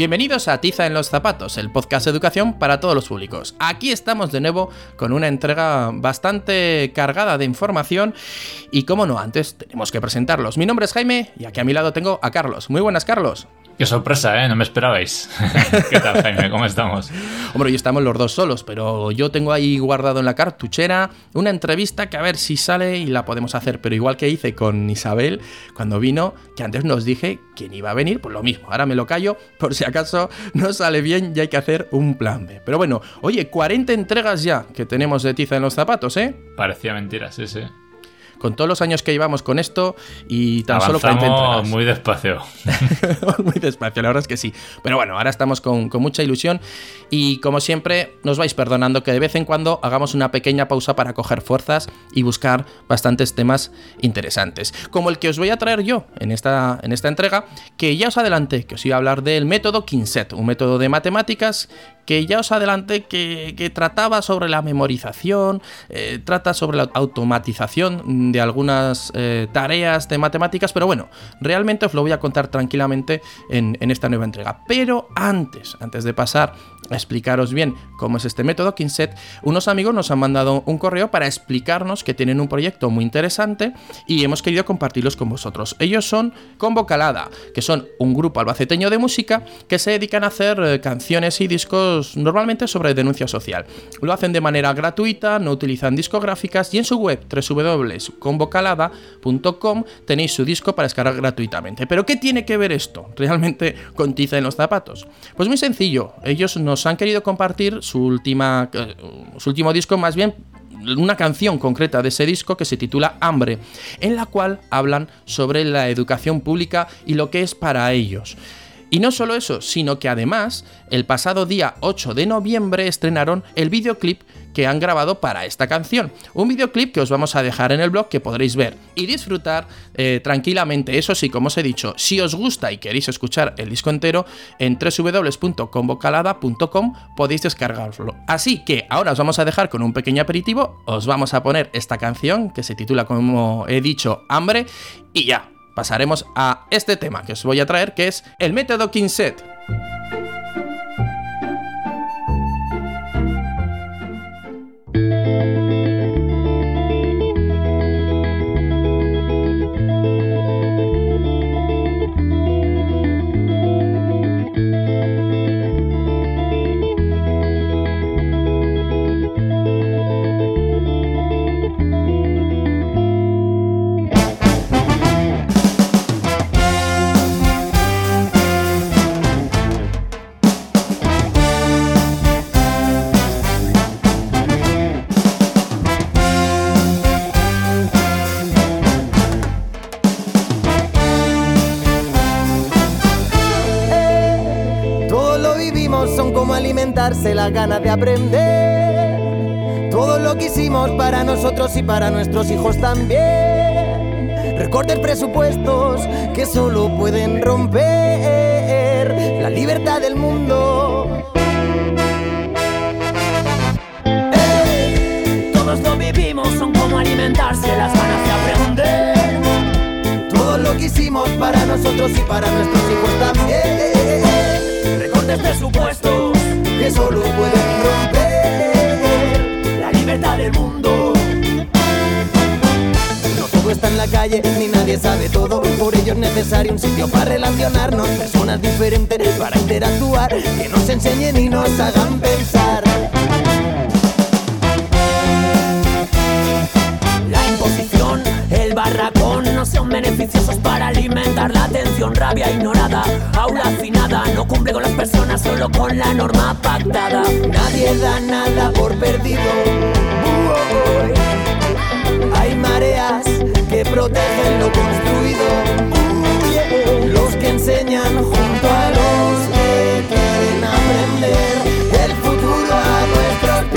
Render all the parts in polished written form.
Bienvenidos a Tiza en los Zapatos, el podcast de educación para todos los públicos. Aquí estamos de nuevo con una entrega bastante cargada de información y, como no, antes tenemos que presentarlos. Mi nombre es Jaime y aquí a mi lado tengo a Carlos. Muy buenas, Carlos. Qué sorpresa, ¿eh? No me esperabais. ¿Qué tal, Jaime? ¿Cómo estamos? Hombre, hoy estamos los dos solos, pero yo tengo ahí guardado en la cartuchera una entrevista que a ver si sale y la podemos hacer. Pero igual que hice con Isabel cuando vino, que antes nos dije quién iba a venir, pues lo mismo. Ahora me lo callo por si acaso no sale bien y hay que hacer un plan B. Pero bueno, oye, 40 entregas ya que tenemos de Tiza en los Zapatos, ¿eh? Parecía mentira, sí. Con todos los años que llevamos con esto y tan solo 40 entregas. Muy despacio. Muy despacio, la verdad es que sí. Pero bueno, ahora estamos con mucha ilusión y, como siempre, nos vais perdonando que de vez en cuando hagamos una pequeña pausa para coger fuerzas y buscar bastantes temas interesantes. Como el que os voy a traer yo en esta entrega, que ya os adelanté que os iba a hablar del método Quinset, un método de matemáticas que ya os adelanté que trataba sobre la memorización, trata sobre la automatización de algunas tareas de matemáticas, pero bueno, realmente os lo voy a contar tranquilamente en esta nueva entrega. Pero antes de pasar a explicaros bien cómo es este método Quinset, unos amigos nos han mandado un correo para explicarnos que tienen un proyecto muy interesante y hemos querido compartirlos con vosotros. Ellos son Convocalada, que son un grupo albaceteño de música que se dedican a hacer canciones y discos normalmente sobre denuncia social. Lo hacen de manera gratuita, no utilizan discográficas y en su web www.convocalada.com tenéis su disco para descargar gratuitamente. ¿Pero qué tiene que ver esto realmente con Tiza en los Zapatos? Pues muy sencillo, ellos nos han querido compartir su último disco, más bien una canción concreta de ese disco que se titula Hambre, en la cual hablan sobre la educación pública y lo que es para ellos. Y no solo eso, sino que además, el pasado día 8 de noviembre estrenaron el videoclip que han grabado para esta canción. Un videoclip que os vamos a dejar en el blog, que podréis ver y disfrutar tranquilamente. Eso sí, como os he dicho, si os gusta y queréis escuchar el disco entero, en www.convocalada.com podéis descargarlo. Así que ahora os vamos a dejar con un pequeño aperitivo, os vamos a poner esta canción que se titula, como he dicho, Hambre, y ya pasaremos a este tema que os voy a traer, que es el método Quinset. Las ganas de aprender, todo lo que hicimos para nosotros y para nuestros hijos también. Recortes presupuestos que solo pueden romper la libertad del mundo. Todos lo vivimos, son como alimentarse, las ganas de aprender. Todo lo que hicimos para nosotros y para nuestros hijos también. Recortes presupuestos que solo pueden romper la libertad del mundo. No todo está en la calle, ni nadie sabe todo. Por ello es necesario un sitio para relacionarnos, personas diferentes para interactuar, que nos enseñen y nos hagan pensar. La imposición, el barracón, no son beneficiosos para alimentar la atención. Rabia ignorada, aula hacinada, no cumple con las personas, solo con la norma pactada. Nadie da nada por perdido. Hay mareas que protegen lo construido. Los que enseñan junto a los que quieren aprender el futuro a nuestros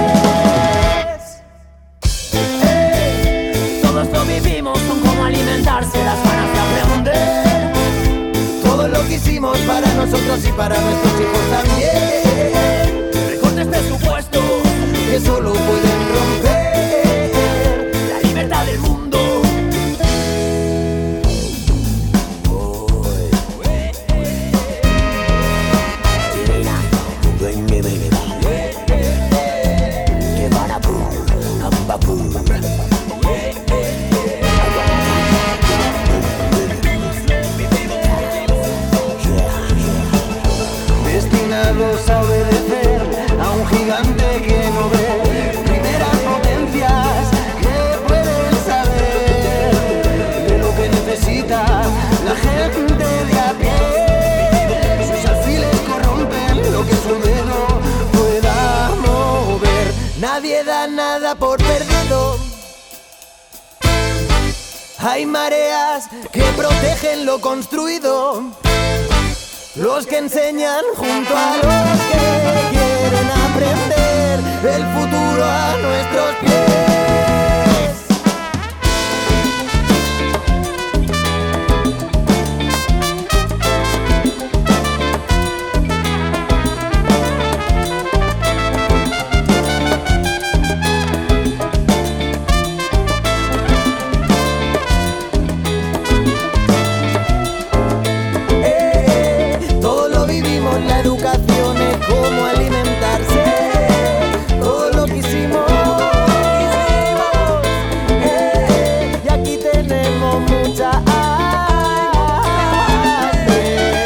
pies. Todos lo vivimos, son como alimentarse, las ganas de aprender. Todo lo que hicimos para nosotros y para nuestros hijos también. Recortes presupuestos que solo pueden romper la libertad del mundo. destinados a obedecer a un gigante que no ve. Primeras potencias que pueden saber de lo que necesita la gente de a pie. Sus alfiles corrompen lo que su dedo pueda mover. Nadie da nada por perdido. Hay mareas que protegen lo construido, los que enseñan junto a los que quieren aprender el futuro a nuestros pies. Cómo alimentarse, todo lo que hicimos, y aquí tenemos mucha hambre.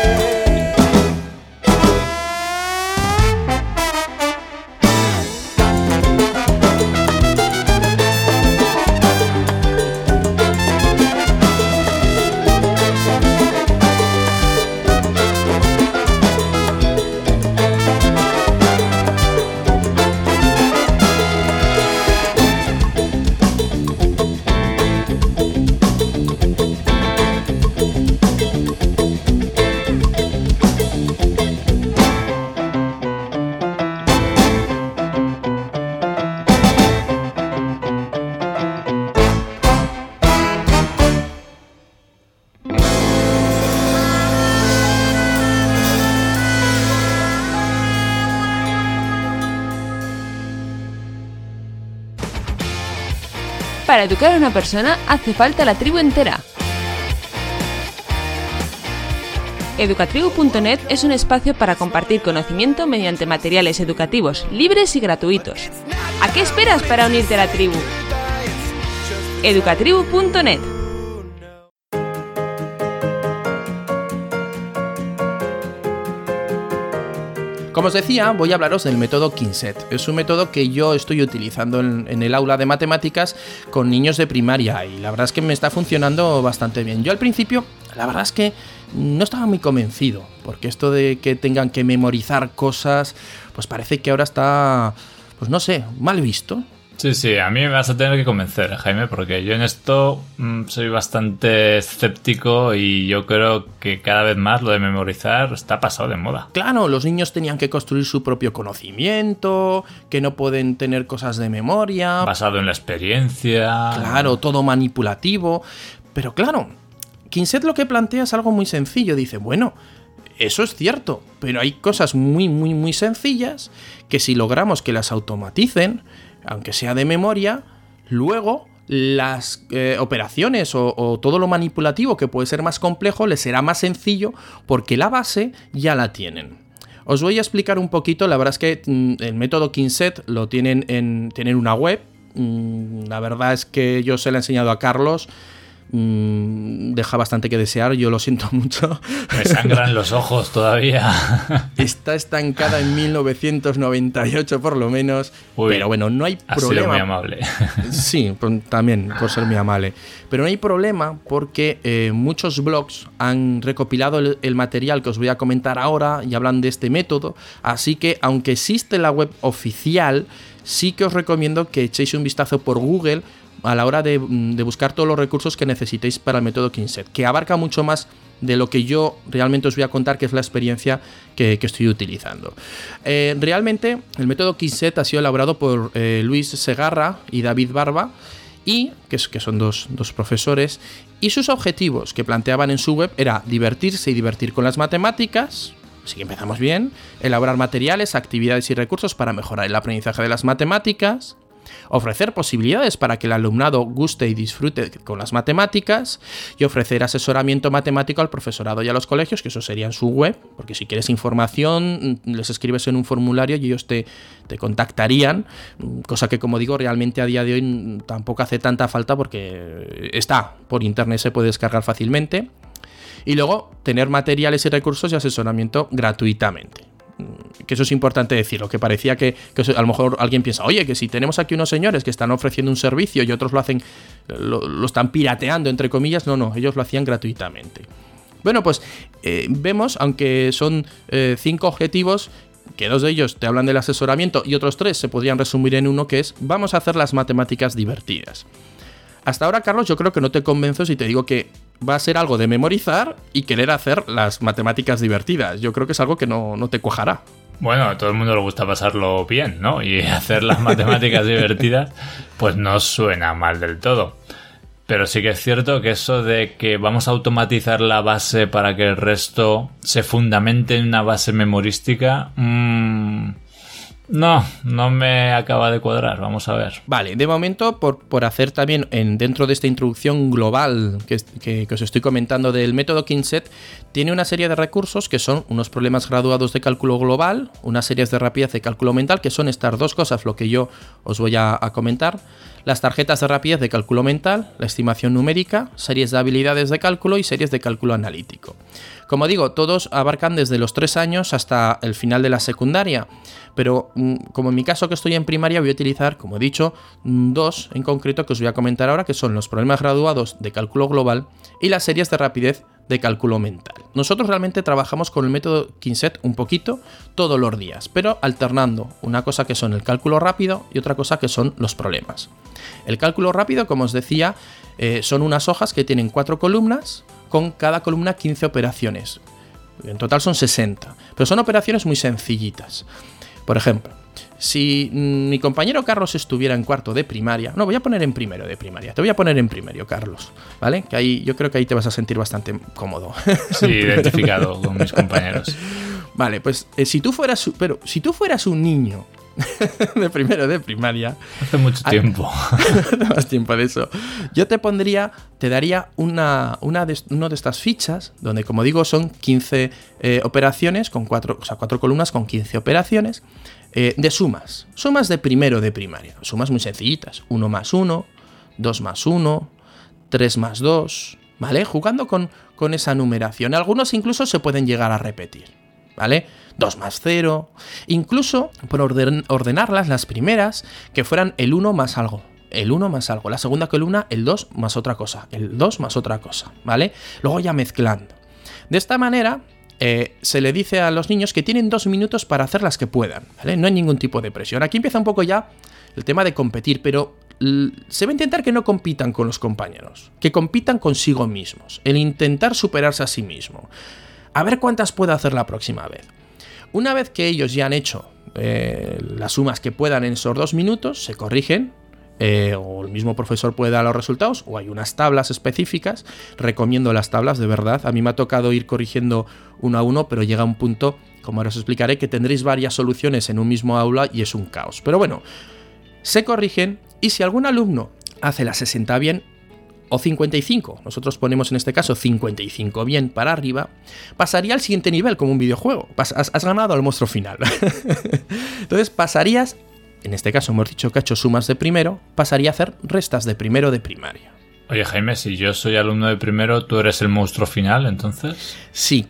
Para educar a una persona hace falta la tribu entera. Educatribu.net es un espacio para compartir conocimiento mediante materiales educativos libres y gratuitos. ¿A qué esperas para unirte a la tribu? Educatribu.net. Como os decía, voy a hablaros del método Kinset. Es un método que yo estoy utilizando en el aula de matemáticas con niños de primaria y la verdad es que me está funcionando bastante bien. Yo al principio, la verdad es que no estaba muy convencido, porque esto de que tengan que memorizar cosas, pues parece que ahora está, pues no sé, mal visto. Sí, a mí me vas a tener que convencer, Jaime, porque yo en esto soy bastante escéptico y yo creo que cada vez más lo de memorizar está pasado de moda. Claro, los niños tenían que construir su propio conocimiento, que no pueden tener cosas de memoria. Basado en la experiencia. Claro, todo manipulativo. Pero claro, Kinset lo que plantea es algo muy sencillo. Dice, bueno, eso es cierto, pero hay cosas muy sencillas que si logramos que las automaticen, aunque sea de memoria, luego las operaciones o todo lo manipulativo que puede ser más complejo les será más sencillo porque la base ya la tienen. Os voy a explicar un poquito, la verdad es que el método Kinset lo tienen una web. La verdad es que yo se la he enseñado a Carlos. Deja bastante que desear, yo lo siento mucho. Me sangran los ojos todavía. Está estancada en 1998 por lo menos. Uy, pero bueno, no hay problema. Ha sido muy amable. Sí, también por ser muy amable. Pero no hay problema porque muchos blogs han recopilado el material que os voy a comentar ahora y hablan de este método. Así que aunque existe la web oficial, sí que os recomiendo que echéis un vistazo por Google a la hora de buscar todos los recursos que necesitéis para el método Kinset, que abarca mucho más de lo que yo realmente os voy a contar, que es la experiencia que estoy utilizando. Realmente el método Kinset ha sido elaborado por Luis Segarra y David Barba, y que son dos profesores, y sus objetivos que planteaban en su web era divertirse y divertir con las matemáticas. Así que empezamos bien. Elaborar materiales, actividades y recursos para mejorar el aprendizaje de las matemáticas. Ofrecer posibilidades para que el alumnado guste y disfrute con las matemáticas, y ofrecer asesoramiento matemático al profesorado y a los colegios, que eso sería en su web, porque si quieres información les escribes en un formulario y ellos te contactarían, cosa que, como digo, realmente a día de hoy tampoco hace tanta falta porque está por internet, se puede descargar fácilmente. Y luego tener materiales y recursos y asesoramiento gratuitamente. que eso es importante decirlo, que parecía que a lo mejor alguien piensa, oye, que si tenemos aquí unos señores que están ofreciendo un servicio y otros lo están pirateando, entre comillas, no, ellos lo hacían gratuitamente. Bueno, pues vemos, aunque son 5 objetivos, que 2 de ellos te hablan del asesoramiento y otros 3 se podrían resumir en uno, que es vamos a hacer las matemáticas divertidas. Hasta ahora, Carlos, yo creo que no te convenzo si te digo que va a ser algo de memorizar y querer hacer las matemáticas divertidas. Yo creo que es algo que no te cuajará. Bueno, a todo el mundo le gusta pasarlo bien, ¿no? Y hacer las matemáticas divertidas, pues no suena mal del todo. Pero sí que es cierto que eso de que vamos a automatizar la base para que el resto se fundamente en una base memorística, no me acaba de cuadrar, vamos a ver. Vale, de momento, por hacer también dentro de esta introducción global que os estoy comentando del método KINSET, tiene una serie de recursos que son unos problemas graduados de cálculo global, unas series de rapidez de cálculo mental, que son estas 2 cosas lo que yo os voy a comentar, las tarjetas de rapidez de cálculo mental, la estimación numérica, series de habilidades de cálculo y series de cálculo analítico. Como digo, todos abarcan desde los 3 años hasta el final de la secundaria, pero como en mi caso que estoy en primaria voy a utilizar, como he dicho, 2 en concreto que os voy a comentar ahora, que son los problemas graduados de cálculo global y las series de rapidez de cálculo mental. Nosotros realmente trabajamos con el método KINSET un poquito todos los días, pero alternando una cosa que son el cálculo rápido y otra cosa que son los problemas. El cálculo rápido, como os decía, son unas hojas que tienen 4 columnas, con cada columna 15 operaciones. En total son 60, pero son operaciones muy sencillitas. Por ejemplo, si mi compañero Carlos estuviera en 4º de primaria, no, voy a poner en 1º de primaria, te voy a poner en 1º, Carlos, ¿vale? Que ahí yo creo que ahí te vas a sentir bastante cómodo. Sí, identificado con mis compañeros. Vale, pues si tú fueras un niño de 1º de primaria, hace mucho tiempo, no más tiempo de eso, yo te daría una de estas fichas donde, como digo, son 15 operaciones con 4 columnas con 15 operaciones de sumas de 1º de primaria, sumas muy sencillitas, 1 más 1, 2 más 1, 3 más 2, ¿vale? Jugando con esa numeración, algunos incluso se pueden llegar a repetir, ¿vale? 2 más 0, incluso por ordenarlas, las primeras que fueran el 1 más algo, la segunda columna el 2 más otra cosa, ¿vale? Luego ya mezclando. De esta manera se le dice a los niños que tienen 2 minutos para hacer las que puedan, ¿vale? No hay ningún tipo de presión. Aquí empieza un poco ya el tema de competir, pero se va a intentar que no compitan con los compañeros, que compitan consigo mismos, el intentar superarse a sí mismo. A ver cuántas puedo hacer la próxima vez. Una vez que ellos ya han hecho las sumas que puedan en esos 2 minutos, se corrigen, o el mismo profesor puede dar los resultados, o hay unas tablas específicas. Recomiendo las tablas, de verdad. A mí me ha tocado ir corrigiendo uno a uno, pero llega un punto, como ahora os explicaré, que tendréis varias soluciones en un mismo aula y es un caos. Pero bueno, se corrigen, y si algún alumno hace las 60 bien, o 55, nosotros ponemos en este caso 55 bien para arriba, pasaría al siguiente nivel como un videojuego. Has ganado al monstruo final. Entonces pasarías, en este caso hemos dicho que ha hecho sumas de 1º, pasaría a hacer restas de 1º de primaria. Oye, Jaime, si yo soy alumno de 1º, ¿tú eres el monstruo final, entonces? Sí.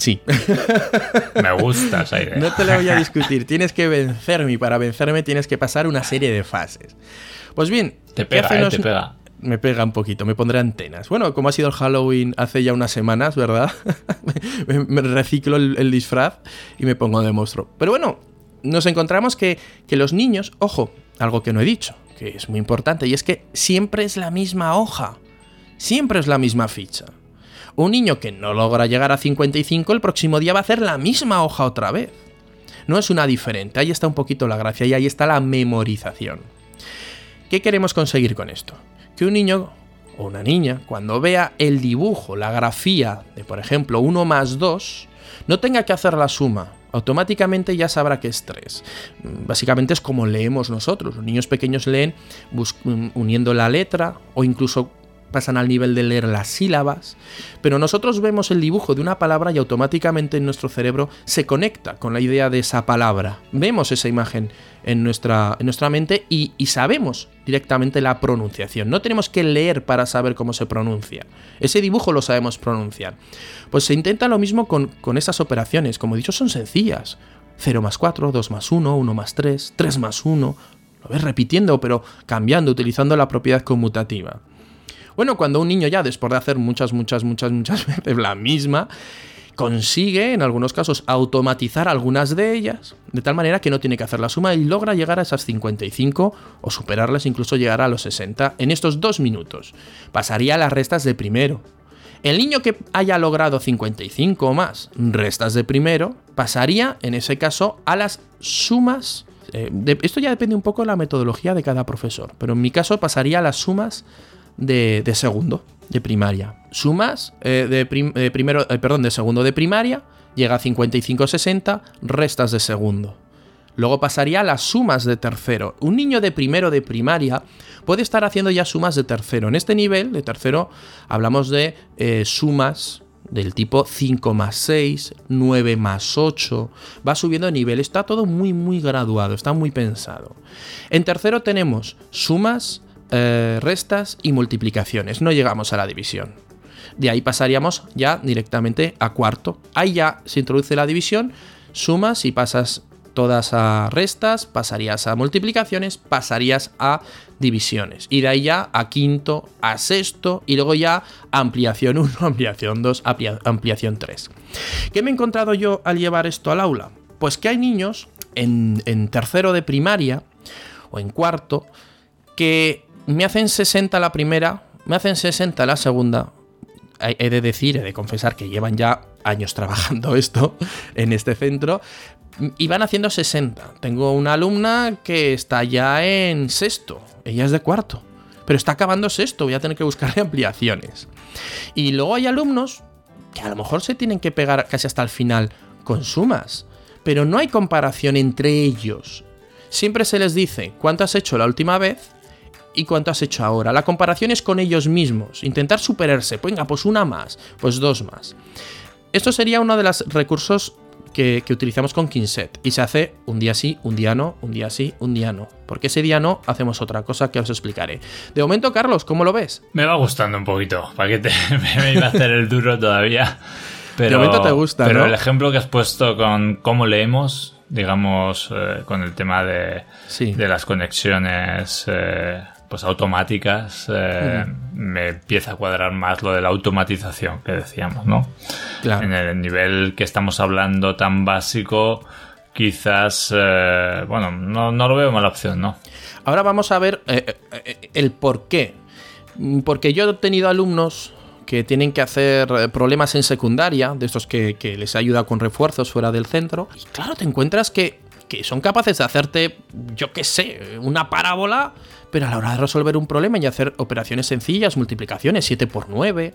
Me gusta esa idea. No te la voy a discutir, tienes que vencerme, y para vencerme tienes que pasar una serie de fases. Pues bien, te pega, te pega. Me pega un poquito, me pondré antenas. Bueno, como ha sido el Halloween hace ya unas semanas, ¿verdad? me reciclo el disfraz y me pongo de monstruo. Pero bueno, nos encontramos que los niños, ojo, algo que no he dicho, que es muy importante, y es que siempre es la misma hoja, siempre es la misma ficha. Un niño que no logra llegar a 55, el próximo día va a hacer la misma hoja otra vez. No es una diferente, ahí está un poquito la gracia y ahí está la memorización. ¿Qué queremos conseguir con esto? Que un niño o una niña, cuando vea el dibujo, la grafía de, por ejemplo, 1 más 2, no tenga que hacer la suma. Automáticamente ya sabrá que es 3. Básicamente es como leemos nosotros. Los niños pequeños leen uniendo la letra, o incluso pasan al nivel de leer las sílabas, pero nosotros vemos el dibujo de una palabra y automáticamente en nuestro cerebro se conecta con la idea de esa palabra. Vemos esa imagen en nuestra mente y sabemos directamente la pronunciación. No tenemos que leer para saber cómo se pronuncia. Ese dibujo lo sabemos pronunciar. Pues se intenta lo mismo con esas operaciones. Como he dicho, son sencillas. 0 más 4, 2 más 1, 1 más 3, 3 más 1. Lo ves repitiendo, pero cambiando, utilizando la propiedad conmutativa. Bueno, cuando un niño ya, después de hacer muchas veces la misma, consigue, en algunos casos, automatizar algunas de ellas, de tal manera que no tiene que hacer la suma y logra llegar a esas 55 o superarlas, incluso llegar a los 60 en estos 2 minutos. Pasaría a las restas de primero. El niño que haya logrado 55 o más restas de primero, pasaría, en ese caso, a las sumas. Esto ya depende un poco de la metodología de cada profesor, pero en mi caso pasaría a las sumas de segundo, de primaria. Sumas de segundo de primaria, llega a 55-60, restas de segundo. Luego pasaría a las sumas de tercero. Un niño de primero de primaria puede estar haciendo ya sumas de tercero. En este nivel de tercero hablamos de sumas del tipo 5 más 6, 9 más 8. Va subiendo de nivel. Está todo muy graduado, está muy pensado. En tercero tenemos sumas, restas y multiplicaciones. No llegamos a la división. De ahí pasaríamos ya directamente a cuarto. Ahí ya se introduce la división, sumas y pasas todas a restas, pasarías a multiplicaciones, pasarías a divisiones. Y de ahí ya a quinto, a sexto y luego ya ampliación 1, ampliación 2, ampliación 3. ¿Qué me he encontrado yo al llevar esto al aula? Pues que hay niños en tercero de primaria o en cuarto que me hacen 60 la primera, me hacen 60 la segunda. He de confesar que llevan ya años trabajando esto en este centro y van haciendo 60. Tengo una alumna que está ya en sexto, ella es de cuarto, pero está acabando sexto, voy a tener que buscarle ampliaciones. Y luego hay alumnos que a lo mejor se tienen que pegar casi hasta el final con sumas, pero no hay comparación entre ellos. Siempre se les dice cuánto has hecho la última vez y cuánto has hecho ahora. La comparación es con ellos mismos. Intentar superarse. Venga, pues una más, pues dos más. Esto sería uno de los recursos que utilizamos con Kinset. Y se hace un día sí, un día no, un día sí, un día no. Porque ese día no, hacemos otra cosa que os explicaré. De momento, Carlos, ¿cómo lo ves? Me va gustando un poquito. ¿Para qué me iba a hacer el duro todavía? Pero, de momento te gusta, pero ¿no? El ejemplo que has puesto con cómo leemos, digamos, con el tema de las conexiones pues automáticas, me empieza a cuadrar más lo de la automatización que decíamos, ¿no? Claro. En el nivel que estamos hablando tan básico, quizás, no lo veo mala opción, ¿no? Ahora vamos a ver el por qué. Porque yo he tenido alumnos que tienen que hacer problemas en secundaria, de estos que les ayuda con refuerzos fuera del centro, y claro, te encuentras que son capaces de hacerte, yo qué sé, una parábola, pero a la hora de resolver un problema y hacer operaciones sencillas, multiplicaciones, 7 por 9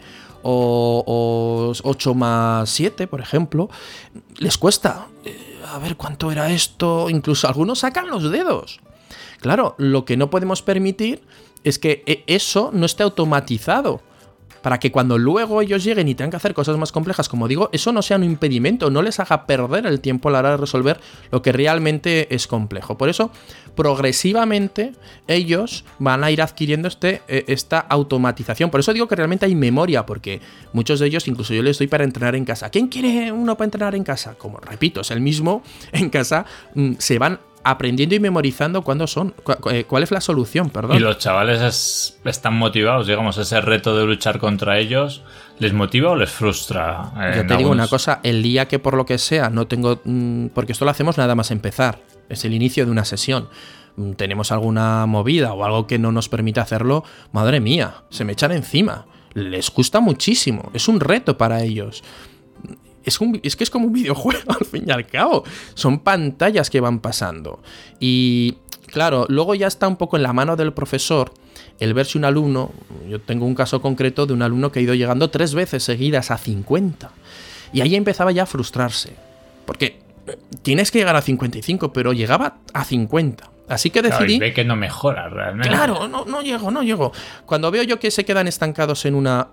o 8 más 7, por ejemplo, les cuesta. A ver cuánto era esto, incluso algunos sacan los dedos. Claro, lo que no podemos permitir es que eso no esté automatizado, para que cuando luego ellos lleguen y tengan que hacer cosas más complejas, como digo, eso no sea un impedimento, no les haga perder el tiempo a la hora de resolver lo que realmente es complejo. Por eso, progresivamente, ellos van a ir adquiriendo esta automatización. Por eso digo que realmente hay memoria, porque muchos de ellos, incluso yo les doy para entrenar en casa. ¿Quién quiere uno para entrenar en casa? Como repito, es el mismo en casa, se van aprendiendo y memorizando cuál es la solución, perdón. Y los chavales están motivados, digamos, ese reto de luchar contra ellos, ¿les motiva o les frustra? Yo te digo una cosa, el día que por lo que sea no tengo, porque esto lo hacemos nada más empezar, es el inicio de una sesión, tenemos alguna movida o algo que no nos permite hacerlo, madre mía, se me echan encima, les gusta muchísimo, es un reto para ellos. Es que es como un videojuego, al fin y al cabo. Son pantallas que van pasando. Y claro, luego ya está un poco en la mano del profesor el ver si un alumno... Yo tengo un caso concreto de un alumno que ha ido llegando 3 veces seguidas a 50. Y ahí empezaba ya a frustrarse. Porque tienes que llegar a 55, pero llegaba a 50. Así que decidí... Claro, y ve que no mejora realmente. Claro, no llego. Cuando veo yo que se quedan estancados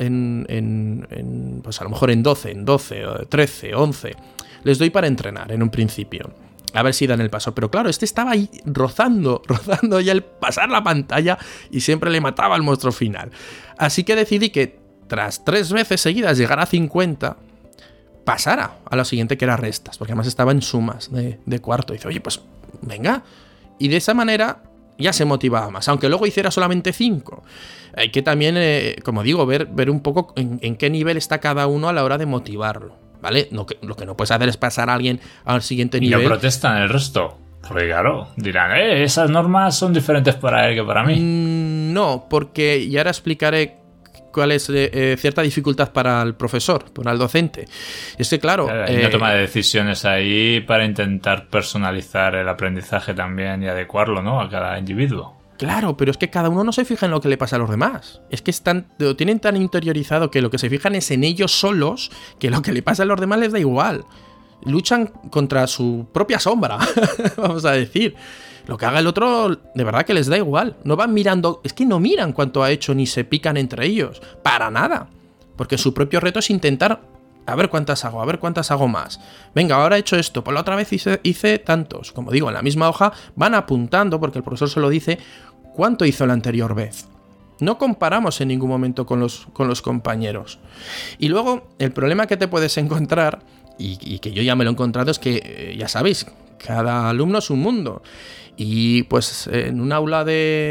pues a lo mejor en 12, 13, 11, les doy para entrenar en un principio. A ver si dan el paso. Pero claro, estaba ahí rozando ya el pasar la pantalla y siempre le mataba al monstruo final. Así que decidí que tras 3 veces seguidas llegar a 50... pasara a lo siguiente, que era restas, porque además estaba en sumas de cuarto. Dice, oye, pues venga. Y de esa manera ya se motivaba más, aunque luego hiciera solamente 5. Hay que también, como digo, ver un poco en qué nivel está cada uno a la hora de motivarlo, ¿vale? Lo que no puedes hacer es pasar a alguien al siguiente nivel. Y no protestan el resto. Porque claro, dirán, esas normas son diferentes para él que para mí. No, porque, y ahora explicaré cuál es cierta dificultad para el profesor, para el docente. Es que claro... Hay una toma de decisiones ahí para intentar personalizar el aprendizaje también y adecuarlo, ¿no?, a cada individuo. Claro, pero es que cada uno no se fija en lo que le pasa a los demás. Es que lo tienen tan interiorizado que lo que se fijan es en ellos solos, que lo que le pasa a los demás les da igual. Luchan contra su propia sombra, vamos a decir. Lo que haga el otro, de verdad que les da igual. No van mirando, es que no miran cuánto ha hecho ni se pican entre ellos. Para nada. Porque su propio reto es intentar, a ver cuántas hago más. Venga, ahora he hecho esto, pues la otra vez hice tantos. Como digo, en la misma hoja van apuntando, porque el profesor se lo dice, cuánto hizo la anterior vez. No comparamos en ningún momento con los compañeros. Y luego, el problema que te puedes encontrar, y que yo ya me lo he encontrado, es que, ya sabéis, cada alumno es un mundo. Y pues en un aula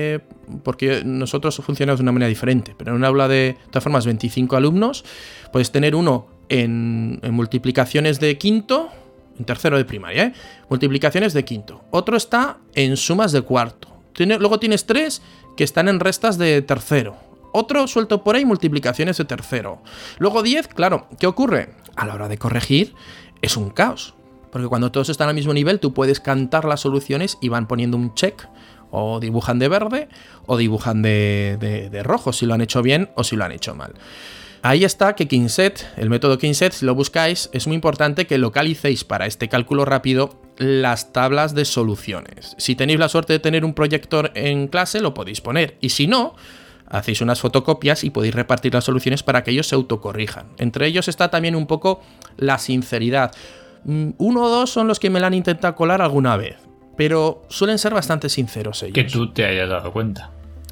porque nosotros funcionamos de una manera diferente, pero en un aula de todas formas 25 alumnos, puedes tener uno en multiplicaciones de quinto, en tercero de primaria, multiplicaciones de quinto. Otro está en sumas de cuarto. Luego tienes 3 que están en restas de tercero. Otro suelto por ahí, multiplicaciones de tercero. Luego 10, claro, ¿qué ocurre? A la hora de corregir es un caos. Porque cuando todos están al mismo nivel, tú puedes cantar las soluciones y van poniendo un check. O dibujan de verde o dibujan de rojo, si lo han hecho bien o si lo han hecho mal. Ahí está que Kinset, el método Kinset, si lo buscáis, es muy importante que localicéis para este cálculo rápido las tablas de soluciones. Si tenéis la suerte de tener un proyector en clase, lo podéis poner. Y si no, hacéis unas fotocopias y podéis repartir las soluciones para que ellos se autocorrijan. Entre ellos está también un poco la sinceridad. 1 o 2 son los que me la han intentado colar alguna vez, pero suelen ser bastante sinceros ellos. Que tú te hayas dado cuenta.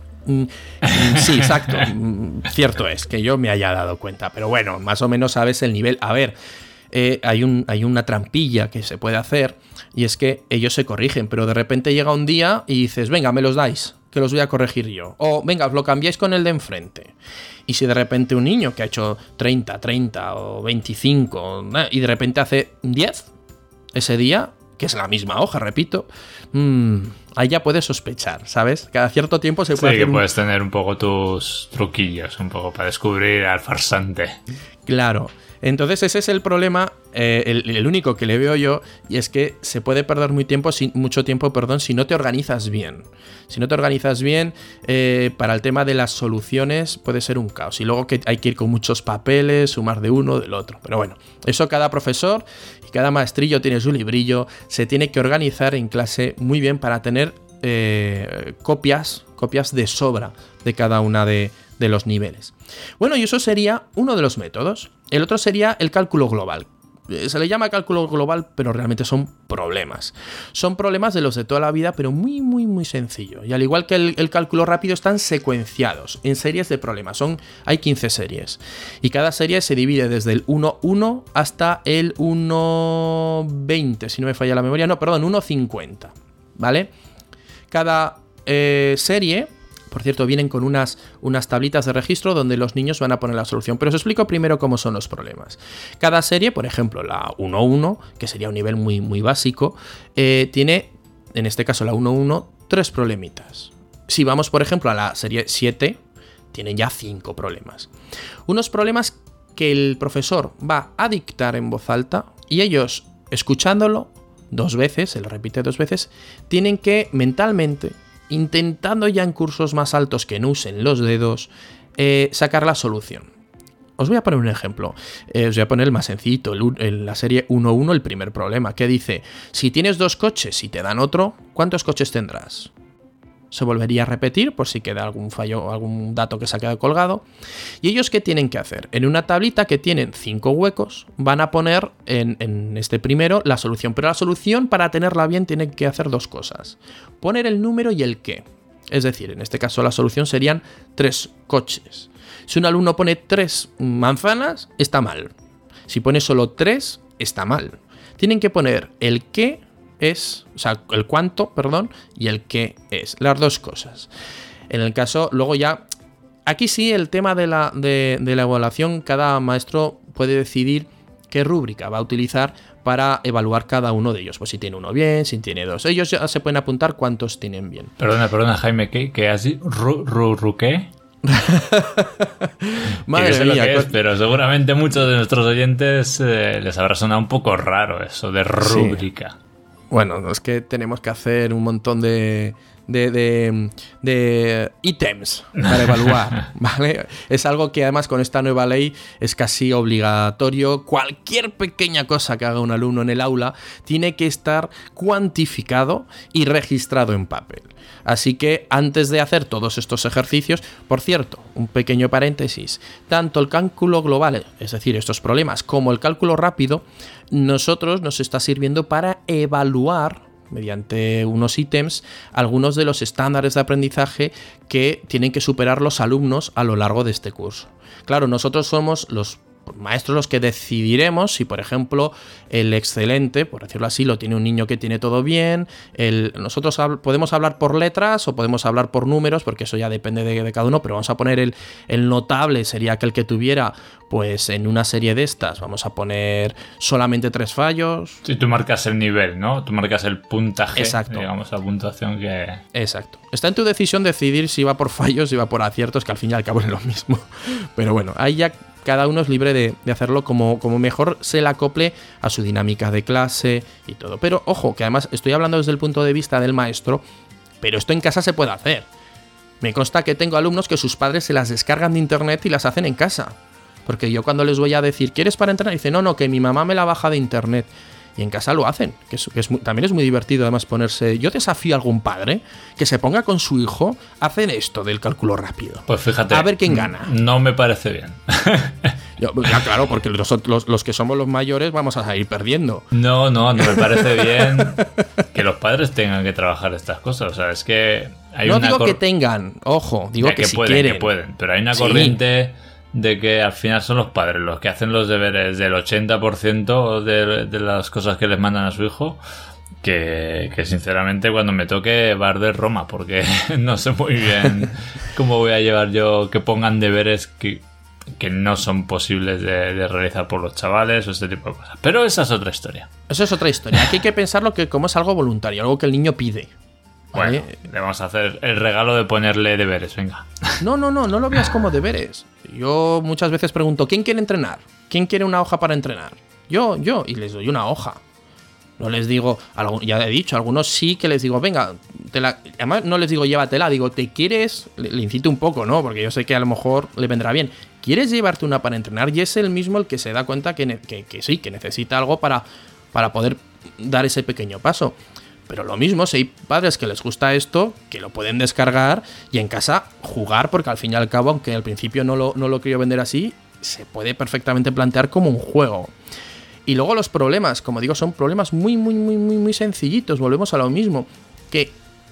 Sí, exacto. Cierto es que yo me haya dado cuenta, pero bueno, más o menos sabes el nivel. A ver, hay una trampilla que se puede hacer y es que ellos se corrigen, pero de repente llega un día y dices, venga, me los dais, que los voy a corregir yo. O venga, os lo cambiáis con el de enfrente. Y si de repente un niño que ha hecho 30 o 25 y de repente hace 10 ese día, que es la misma hoja, repito, ahí ya puedes sospechar, ¿sabes? Cada cierto tiempo se puede hacer que puedes tener un poco tus truquillos, un poco para descubrir al farsante. Claro. Entonces ese es el problema, el único que le veo yo, y es que se puede perder mucho tiempo, si no te organizas bien. Si no te organizas bien, para el tema de las soluciones puede ser un caos. Y luego que hay que ir con muchos papeles, sumar de uno, del otro. Pero bueno, eso cada profesor y cada maestrillo tiene su librillo, se tiene que organizar en clase muy bien para tener copias de sobra de cada una de los niveles. Bueno, y eso sería uno de los métodos. El otro sería el cálculo global. Se le llama cálculo global, pero realmente son problemas. Son problemas de los de toda la vida, pero muy, muy, muy sencillo. Y al igual que el cálculo rápido, están secuenciados en series de problemas. Hay 15 series. Y cada serie se divide desde el 1.1 hasta el 1.20, si no me falla la memoria. No, perdón, 1.50. ¿Vale? Cada serie... Por cierto, vienen con unas tablitas de registro donde los niños van a poner la solución. Pero os explico primero cómo son los problemas. Cada serie, por ejemplo, la 1.1, que sería un nivel muy, muy básico, tiene, en este caso la 1.1, 3 problemitas. Si vamos, por ejemplo, a la serie 7, tienen ya 5 problemas. Unos problemas que el profesor va a dictar en voz alta y ellos, escuchándolo 2 veces, se lo repite 2 veces, tienen que mentalmente, intentando ya en cursos más altos que no usen los dedos, sacar la solución. Os voy a poner un ejemplo. Os voy a poner el más sencillito, en la serie 1.1, el primer problema, que dice, si tienes 2 coches y te dan otro, ¿cuántos coches tendrás? Se volvería a repetir por si queda algún fallo o algún dato que se ha quedado colgado. ¿Y ellos qué tienen que hacer? En una tablita que tienen 5 huecos, van a poner en este primero la solución. Pero la solución, para tenerla bien, tienen que hacer 2 cosas. Poner el número y el qué. Es decir, en este caso la solución serían 3 coches. Si un alumno pone 3 manzanas, está mal. Si pones solo 3, está mal. Tienen que poner el qué es, o sea, el cuánto, perdón, y el qué es. Las dos cosas. En el caso, luego ya... Aquí sí, el tema de la evaluación, cada maestro puede decidir qué rúbrica va a utilizar para evaluar cada uno de ellos. Pues si tiene uno bien, si tiene 2. Ellos ya se pueden apuntar cuántos tienen bien. Perdona, Jaime, ¿qué has dicho? ¿Qué? Madre que sé mía, lo que es, pero seguramente muchos de nuestros oyentes les habrá sonado un poco raro eso de rúbrica. Sí. Bueno, es que tenemos que hacer un montón de ítems para evaluar, ¿vale? Es algo que además con esta nueva ley es casi obligatorio. Cualquier pequeña cosa que haga un alumno en el aula tiene que estar cuantificado y registrado en papel. Así que antes de hacer todos estos ejercicios, por cierto, un pequeño paréntesis, tanto el cálculo global, es decir, estos problemas, como el cálculo rápido, nosotros nos está sirviendo para evaluar mediante unos ítems algunos de los estándares de aprendizaje que tienen que superar los alumnos a lo largo de este curso. Claro, nosotros somos los maestros los que decidiremos si, por ejemplo, el excelente, por decirlo así, lo tiene un niño que tiene todo bien. Nosotros podemos hablar por letras o podemos hablar por números, porque eso ya depende de cada uno, pero vamos a poner el notable, sería aquel que tuviera, pues en una serie de estas, vamos a poner solamente 3 fallos. Si tú marcas el nivel, ¿no? Tú marcas el puntaje, exacto, digamos, la puntuación que... Exacto. Está en tu decisión decidir si va por fallos, si va por aciertos, que al fin y al cabo es lo mismo. Pero bueno, ahí ya cada uno es libre de hacerlo como mejor se le acople a su dinámica de clase y todo. Pero ojo, que además estoy hablando desde el punto de vista del maestro, pero esto en casa se puede hacer. Me consta que tengo alumnos que sus padres se las descargan de internet y las hacen en casa. Porque yo cuando les voy a decir, ¿quieres para entrenar? Dice, no, que mi mamá me la baja de internet. Y en casa lo hacen, que también es muy divertido además ponerse... Yo desafío a algún padre que se ponga con su hijo a hacer esto del cálculo rápido. Pues fíjate. A ver quién gana. No me parece bien. Ya, claro, porque los que somos los mayores vamos a ir perdiendo. No me parece bien que los padres tengan que trabajar estas cosas. O sea, es que hay no una digo que tengan, ojo, digo que si quieren. Que pueden, pero hay una corriente... de que al final son los padres los que hacen los deberes del 80% de las cosas que les mandan a su hijo, que sinceramente cuando me toque va a arder Roma, porque no sé muy bien cómo voy a llevar yo que pongan deberes que no son posibles de realizar por los chavales o este tipo de cosas. Pero esa es otra historia. Eso es otra historia. Aquí hay que pensarlo que como es algo voluntario, algo que el niño pide. ¿Vale? Bueno, le vamos a hacer el regalo de ponerle deberes, venga. No lo veas como deberes. Yo muchas veces pregunto, ¿quién quiere entrenar? ¿Quién quiere una hoja para entrenar? Yo, y les doy una hoja. No les digo, ya he dicho, algunos sí que les digo, venga, además no les digo llévatela, digo, ¿te quieres? Le incito un poco, ¿no? Porque yo sé que a lo mejor le vendrá bien. ¿Quieres llevarte una para entrenar? Y es el mismo el que se da cuenta que sí, que necesita algo para poder dar ese pequeño paso. Pero lo mismo, si hay padres que les gusta esto, que lo pueden descargar y en casa jugar, porque al fin y al cabo, aunque al principio no lo quiero vender así, se puede perfectamente plantear como un juego. Y luego los problemas, como digo, son problemas muy sencillitos, volvemos a lo mismo, que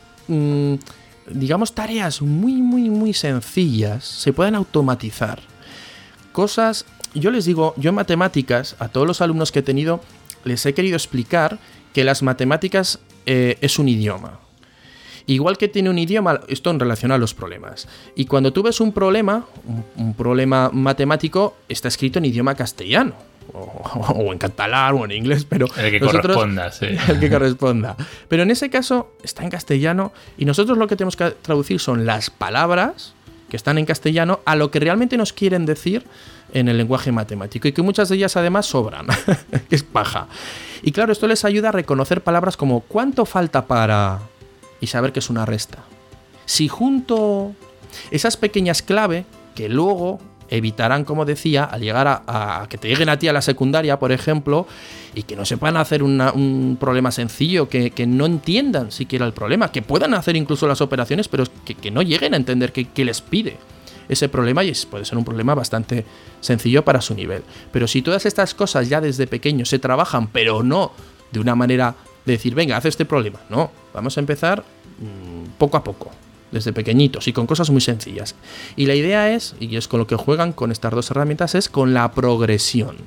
digamos tareas muy sencillas se pueden automatizar. Cosas, yo les digo, yo en matemáticas, a todos los alumnos que he tenido, les he querido explicar que las matemáticas es un idioma. Igual que tiene un idioma, esto en relación a los problemas. Y cuando tú ves un problema matemático, está escrito en idioma castellano. O en catalán o en inglés, pero el que corresponda, sí. El que corresponda. Pero en ese caso está en castellano y nosotros lo que tenemos que traducir son las palabras que están en castellano a lo que realmente nos quieren decir en el lenguaje matemático y que muchas de ellas además sobran, que es paja. Y claro, esto les ayuda a reconocer palabras como ¿cuánto falta para...? Y saber que es una resta. Si junto esas pequeñas claves que luego evitarán, como decía, al llegar a que te lleguen a ti a la secundaria, por ejemplo, y que no sepan hacer un problema sencillo, que no entiendan siquiera el problema, que puedan hacer incluso las operaciones, pero que no lleguen a entender qué les pide ese problema, y puede ser un problema bastante sencillo para su nivel. Pero si todas estas cosas ya desde pequeños se trabajan, pero no de una manera de decir, venga, haz este problema, no, vamos a empezar poco a poco, desde pequeñitos y con cosas muy sencillas. Y la idea es, y es con lo que juegan con estas dos herramientas, es con la progresión.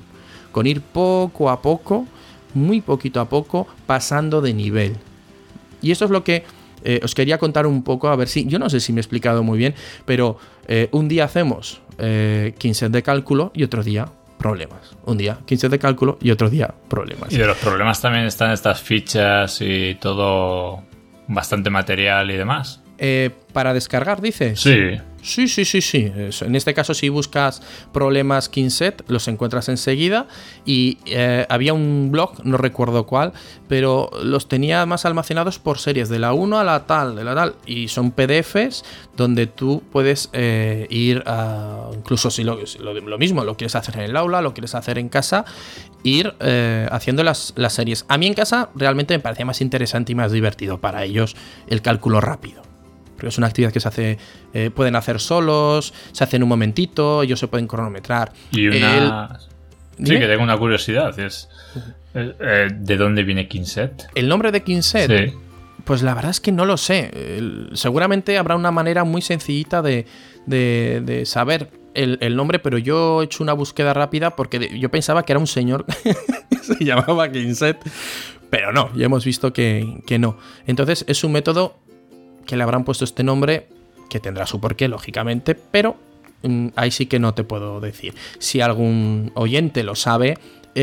con ir poco a poco, muy poquito a poco, pasando de nivel. Y esto es lo que os quería contar un poco, a ver si, yo no sé si me he explicado muy bien, pero un día hacemos 15 de cálculo y otro día problemas. Un día 15 de cálculo y otro día problemas. Y de los problemas también están estas fichas y todo, bastante material y demás. Para descargar, dices. Sí. Sí. En este caso, si buscas problemas Kinset, los encuentras enseguida. Y había un blog, no recuerdo cuál, pero los tenía más almacenados por series, de la 1 a la tal. Y son PDFs donde tú puedes ir a. Incluso si lo mismo, lo quieres hacer en el aula, lo quieres hacer en casa, ir haciendo las series. A mí en casa realmente me parecía más interesante y más divertido para ellos el cálculo rápido. Porque es una actividad que se hace, pueden hacer solos, se hace en un momentito, ellos se pueden cronometrar. Y una... Sí, que tengo una curiosidad, es ¿de dónde viene Kinset? ¿El nombre de Kinset? Sí. Pues la verdad es que no lo sé. Seguramente habrá una manera muy sencillita de saber el nombre, pero yo he hecho una búsqueda rápida porque yo pensaba que era un señor que se llamaba Kinset, pero no, ya hemos visto que no. Entonces es un método que le habrán puesto este nombre, que tendrá su porqué, lógicamente, pero ahí sí que no te puedo decir. Si algún oyente lo sabe,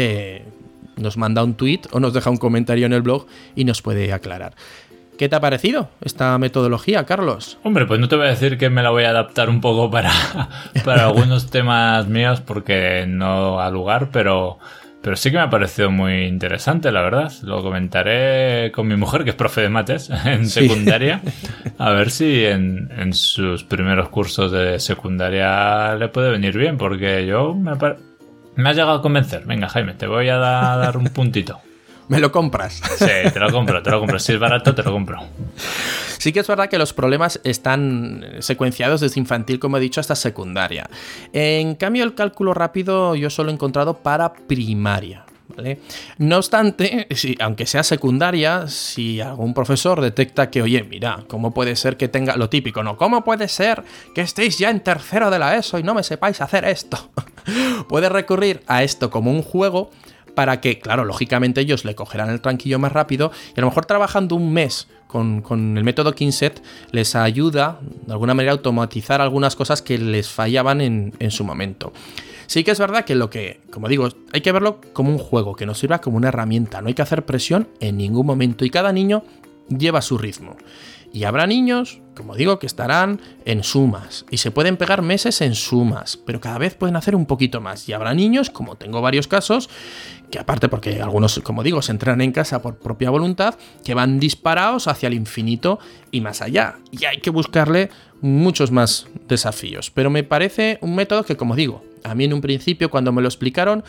nos manda un tweet o nos deja un comentario en el blog y nos puede aclarar. ¿Qué te ha parecido esta metodología, Carlos? Hombre, pues no te voy a decir que me la voy a adaptar un poco para algunos temas míos, porque no ha lugar, pero sí que me ha parecido muy interesante, la verdad. Lo comentaré con mi mujer, que es profe de mates en secundaria. A ver si en sus primeros cursos de secundaria le puede venir bien, porque me has llegado a convencer. Venga, Jaime, te voy a dar un puntito. ¿Me lo compras? Sí, te lo compro. Si es barato, te lo compro. Sí que es verdad que los problemas están secuenciados desde infantil, como he dicho, hasta secundaria. En cambio, el cálculo rápido yo solo he encontrado para primaria, ¿vale? No obstante, aunque sea secundaria, si algún profesor detecta que, oye, mira, ¿cómo puede ser que tenga lo típico, no? ¿Cómo puede ser que estéis ya en tercero de la ESO y no me sepáis hacer esto? Puede recurrir a esto como un juego para que, claro, lógicamente ellos le cogerán el tranquillo más rápido y a lo mejor trabajando un mes con el método Kinset les ayuda de alguna manera a automatizar algunas cosas que les fallaban en su momento. Sí que es verdad que como digo, hay que verlo como un juego, que nos sirva como una herramienta, no hay que hacer presión en ningún momento y cada niño lleva su ritmo. Y habrá niños, como digo, que estarán en sumas y se pueden pegar meses en sumas, pero cada vez pueden hacer un poquito más. Y habrá niños, como tengo varios casos, que aparte porque algunos, como digo, se entrenan en casa por propia voluntad, que van disparados hacia el infinito y más allá. Y hay que buscarle muchos más desafíos. Pero me parece un método que, como digo, a mí en un principio cuando me lo explicaron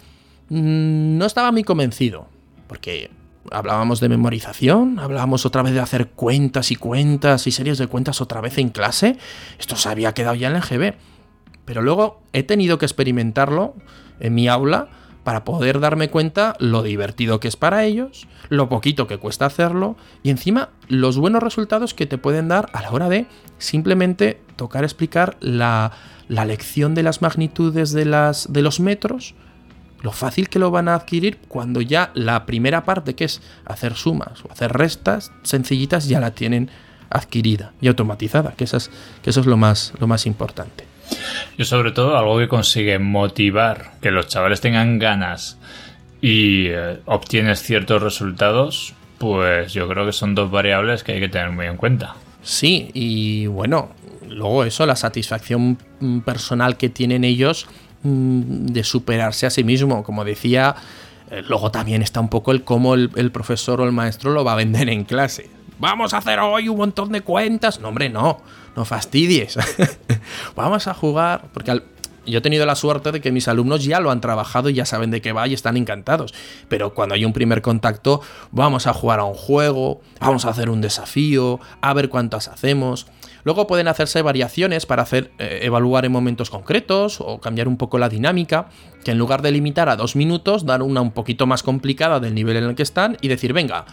no estaba muy convencido, porque hablábamos de memorización, hablábamos otra vez de hacer cuentas y series de cuentas otra vez en clase. Esto se había quedado ya en el GB. Pero luego he tenido que experimentarlo en mi aula para poder darme cuenta lo divertido que es para ellos, lo poquito que cuesta hacerlo y encima los buenos resultados que te pueden dar a la hora de simplemente tocar explicar la lección de las magnitudes de los metros. Lo fácil que lo van a adquirir cuando ya la primera parte, que es hacer sumas o hacer restas sencillitas, ya la tienen adquirida y automatizada, que eso es lo más importante. Yo sobre todo algo que consigue motivar que los chavales tengan ganas y obtienes ciertos resultados, pues yo creo que son dos variables que hay que tener muy en cuenta. Sí, y bueno, luego eso, la satisfacción personal que tienen ellos de superarse a sí mismo, como decía, luego también está un poco el cómo el profesor o el maestro lo va a vender en clase. Vamos a hacer hoy un montón de cuentas. No, hombre, no fastidies. Vamos a jugar, porque yo he tenido la suerte de que mis alumnos ya lo han trabajado y ya saben de qué va y están encantados. Pero cuando hay un primer contacto, vamos a jugar a un juego, vamos a hacer un desafío, a ver cuántas hacemos. Luego pueden hacerse variaciones para evaluar en momentos concretos o cambiar un poco la dinámica, que en lugar de limitar a 2 minutos, dar una un poquito más complicada del nivel en el que están y decir, venga,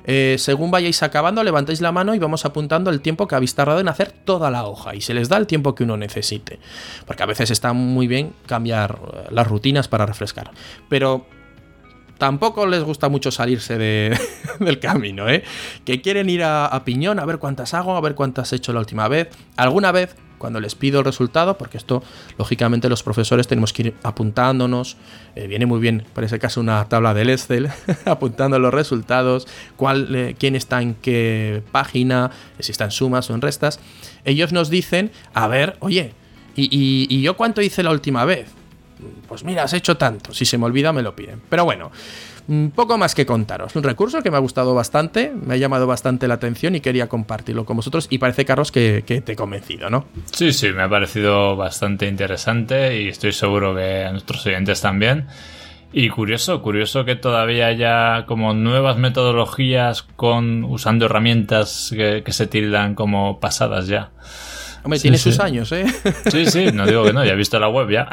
según vayáis acabando, levantáis la mano y vamos apuntando el tiempo que habéis tardado en hacer toda la hoja y se les da el tiempo que uno necesite, porque a veces está muy bien cambiar las rutinas para refrescar, pero tampoco les gusta mucho salirse del camino, ¿eh? Que quieren ir a piñón, a ver cuántas hago, a ver cuántas he hecho la última vez. Alguna vez, cuando les pido el resultado, porque esto, lógicamente, los profesores tenemos que ir apuntándonos. Viene muy bien, por ese caso, una tabla del Excel, apuntando los resultados, quién está en qué página, si está en sumas o en restas. Ellos nos dicen, a ver, oye, ¿y yo cuánto hice la última vez? Pues mira, has hecho tanto. Si se me olvida me lo piden. Pero bueno, poco más que contaros. Un recurso que me ha gustado bastante, me ha llamado bastante la atención y quería compartirlo con vosotros. Y parece, Carlos, que te he convencido, ¿no? Sí, me ha parecido bastante interesante y estoy seguro que a nuestros oyentes también. Y curioso que todavía haya como nuevas metodologías usando herramientas que se tildan como pasadas ya. Hombre, tiene sus años, ¿eh? Sí, no digo que no, ya he visto la web ya.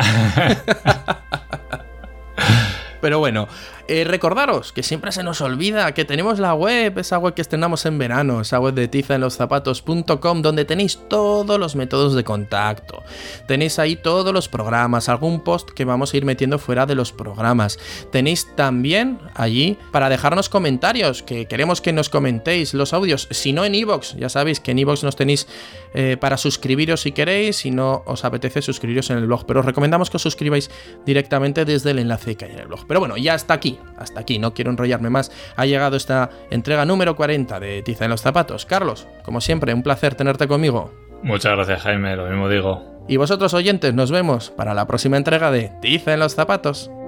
Pero bueno, recordaros que siempre se nos olvida que tenemos la web, esa web que estrenamos en verano, esa web de tizaenloszapatos.com, donde tenéis todos los métodos de contacto. Tenéis ahí todos los programas, algún post que vamos a ir metiendo fuera de los programas. Tenéis también allí para dejarnos comentarios, que queremos que nos comentéis los audios, si no en iVoox, ya sabéis que en iVoox nos tenéis para suscribiros si queréis, si no os apetece suscribiros en el blog, pero os recomendamos que os suscribáis directamente desde el enlace que hay en el blog. Pero bueno, ya hasta aquí, no quiero enrollarme más. Ha llegado esta entrega número 40 de Tiza en los Zapatos. Carlos, como siempre, un placer tenerte conmigo. Muchas gracias, Jaime, lo mismo digo. Y vosotros, oyentes, nos vemos para la próxima entrega de Tiza en los Zapatos.